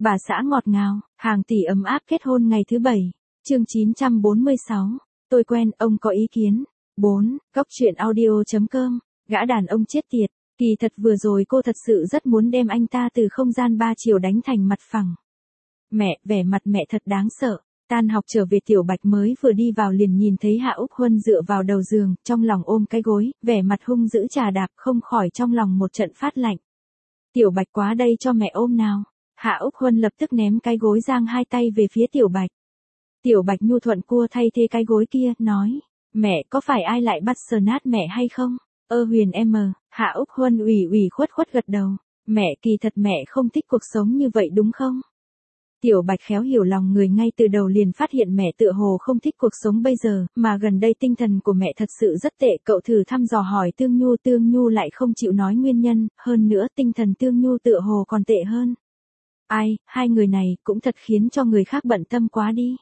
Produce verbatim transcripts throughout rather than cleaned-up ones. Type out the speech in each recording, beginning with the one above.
Bà xã ngọt ngào, hàng tỷ ấm áp kết hôn ngày thứ bảy. Chương chín trăm bốn mươi sáu. Tôi quen, ông có ý kiến. bốn. Góc truyện audio chấm com. Gã đàn ông chết tiệt. Kỳ thật vừa rồi cô thật sự rất muốn đem anh ta từ không gian ba chiều đánh thành mặt phẳng. Mẹ, vẻ mặt mẹ thật đáng sợ. Tan học trở về Tiểu Bạch mới vừa đi vào liền nhìn thấy Hạ Úc Huân dựa vào đầu giường, trong lòng ôm cái gối, vẻ mặt hung dữ trà đạp, không khỏi trong lòng một trận phát lạnh. Tiểu Bạch quá đây cho mẹ ôm nào. Hạ Úc Huân lập tức ném cái gối giang hai tay về phía Tiểu Bạch. Tiểu Bạch nhu thuận cua thay thế cái gối kia, nói, mẹ có phải ai lại bắt sờ nát mẹ hay không? Ơ Huyền em, Hạ Úc Huân ủy ủy khuất khuất gật đầu, mẹ kỳ thật mẹ không thích cuộc sống như vậy đúng không? Tiểu Bạch khéo hiểu lòng người ngay từ đầu liền phát hiện mẹ tựa hồ không thích cuộc sống bây giờ, mà gần đây tinh thần của mẹ thật sự rất tệ, cậu thử thăm dò hỏi Tương Nhu, Tương Nhu lại không chịu nói nguyên nhân, hơn nữa tinh thần Tương Nhu tựa hồ còn tệ hơn. Ai, hai người này cũng thật khiến cho người khác bận tâm quá đi.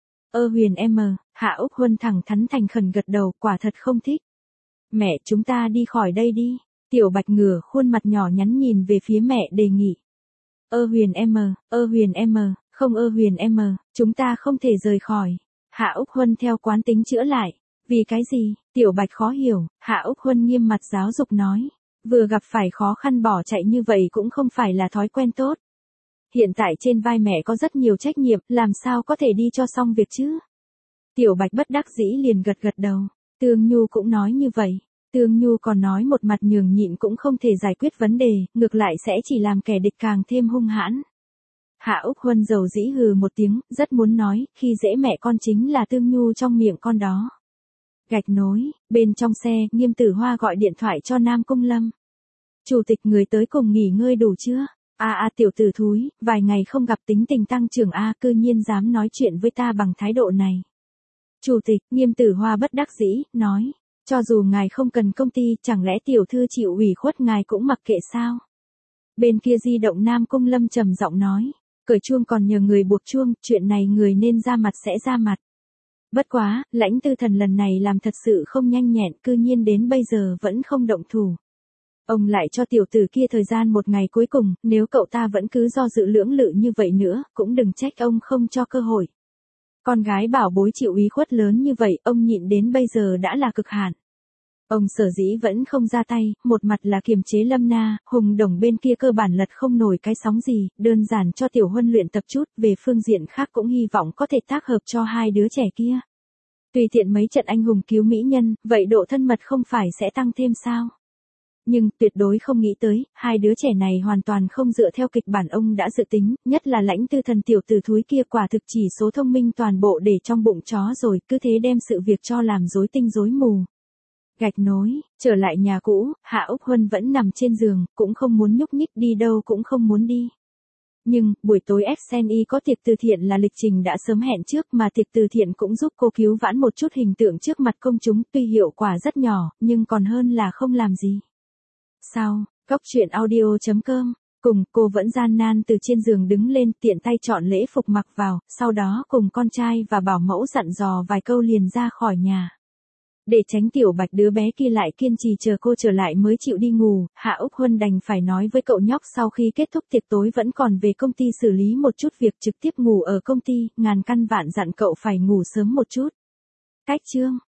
Ơ Huyền em, Hạ Úc Huân thẳng thắn thành khẩn gật đầu, quả thật không thích. Mẹ, chúng ta đi khỏi đây đi. Tiểu Bạch ngửa khuôn mặt nhỏ nhắn nhìn về phía mẹ đề nghị. Ơ Huyền em, ơ Huyền em, không ơ Huyền em, chúng ta không thể rời khỏi. Hạ Úc Huân theo quán tính chữa lại. Vì cái gì? Tiểu Bạch khó hiểu, Hạ Úc Huân nghiêm mặt giáo dục nói. Vừa gặp phải khó khăn bỏ chạy như vậy cũng không phải là thói quen tốt. Hiện tại trên vai mẹ có rất nhiều trách nhiệm, làm sao có thể đi cho xong việc chứ? Tiểu Bạch bất đắc dĩ liền gật gật đầu. Tương Nhu cũng nói như vậy. Tương Nhu còn nói một mặt nhường nhịn cũng không thể giải quyết vấn đề, ngược lại sẽ chỉ làm kẻ địch càng thêm hung hãn. Hạ Úc Huân dầu dĩ hừ một tiếng, rất muốn nói, khi dễ mẹ con chính là Tương Nhu trong miệng con đó. Gạch nối, bên trong xe, Nghiêm Tử Hoa gọi điện thoại cho Nam Cung Lâm. Chủ tịch người tới cùng nghỉ ngơi đủ chưa? A a tiểu tử thúi, vài ngày không gặp tính tình tăng trưởng a, cư nhiên dám nói chuyện với ta bằng thái độ này. Chủ tịch, Nghiêm Tử Hoa bất đắc dĩ, nói, cho dù ngài không cần công ty, chẳng lẽ tiểu thư chịu ủy khuất ngài cũng mặc kệ sao? Bên kia di động Nam Cung Lâm trầm giọng nói, cởi chuông còn nhờ người buộc chuông, chuyện này người nên ra mặt sẽ ra mặt. Bất quá, Lãnh Tư Thần lần này làm thật sự không nhanh nhẹn, cư nhiên đến bây giờ vẫn không động thủ. Ông lại cho tiểu tử kia thời gian một ngày cuối cùng, nếu cậu ta vẫn cứ do dự lưỡng lự như vậy nữa, cũng đừng trách ông không cho cơ hội. Con gái bảo bối chịu ủy khuất lớn như vậy, ông nhịn đến bây giờ đã là cực hạn. Ông sở dĩ vẫn không ra tay, một mặt là kiềm chế Lâm Na, Hùng Đồng bên kia cơ bản lật không nổi cái sóng gì, đơn giản cho Tiểu Huân luyện tập chút, về phương diện khác cũng hy vọng có thể tác hợp cho hai đứa trẻ kia. Tùy tiện mấy trận anh hùng cứu mỹ nhân, vậy độ thân mật không phải sẽ tăng thêm sao? Nhưng tuyệt đối không nghĩ tới, hai đứa trẻ này hoàn toàn không dựa theo kịch bản ông đã dự tính, nhất là Lãnh Tư Thần tiểu tử thúi kia quả thực chỉ số thông minh toàn bộ để trong bụng chó rồi, cứ thế đem sự việc cho làm rối tinh rối mù. Gạch nối, trở lại nhà cũ, Hạ Úc Huân vẫn nằm trên giường, cũng không muốn nhúc nhích, đi đâu cũng không muốn đi. Nhưng, buổi tối ét en i có tiệc từ thiện là lịch trình đã sớm hẹn trước, mà tiệc từ thiện cũng giúp cô cứu vãn một chút hình tượng trước mặt công chúng, tuy hiệu quả rất nhỏ, nhưng còn hơn là không làm gì. Sau, góc truyện audio chấm com, cùng cô vẫn gian nan từ trên giường đứng lên, tiện tay chọn lễ phục mặc vào, sau đó cùng con trai và bảo mẫu dặn dò vài câu liền ra khỏi nhà. Để tránh Tiểu Bạch đứa bé kia lại kiên trì chờ cô trở lại mới chịu đi ngủ, Hạ Úc Huân đành phải nói với cậu nhóc sau khi kết thúc tiệc tối vẫn còn về công ty xử lý một chút việc, trực tiếp ngủ ở công ty, ngàn căn vạn dặn cậu phải ngủ sớm một chút. Cách chương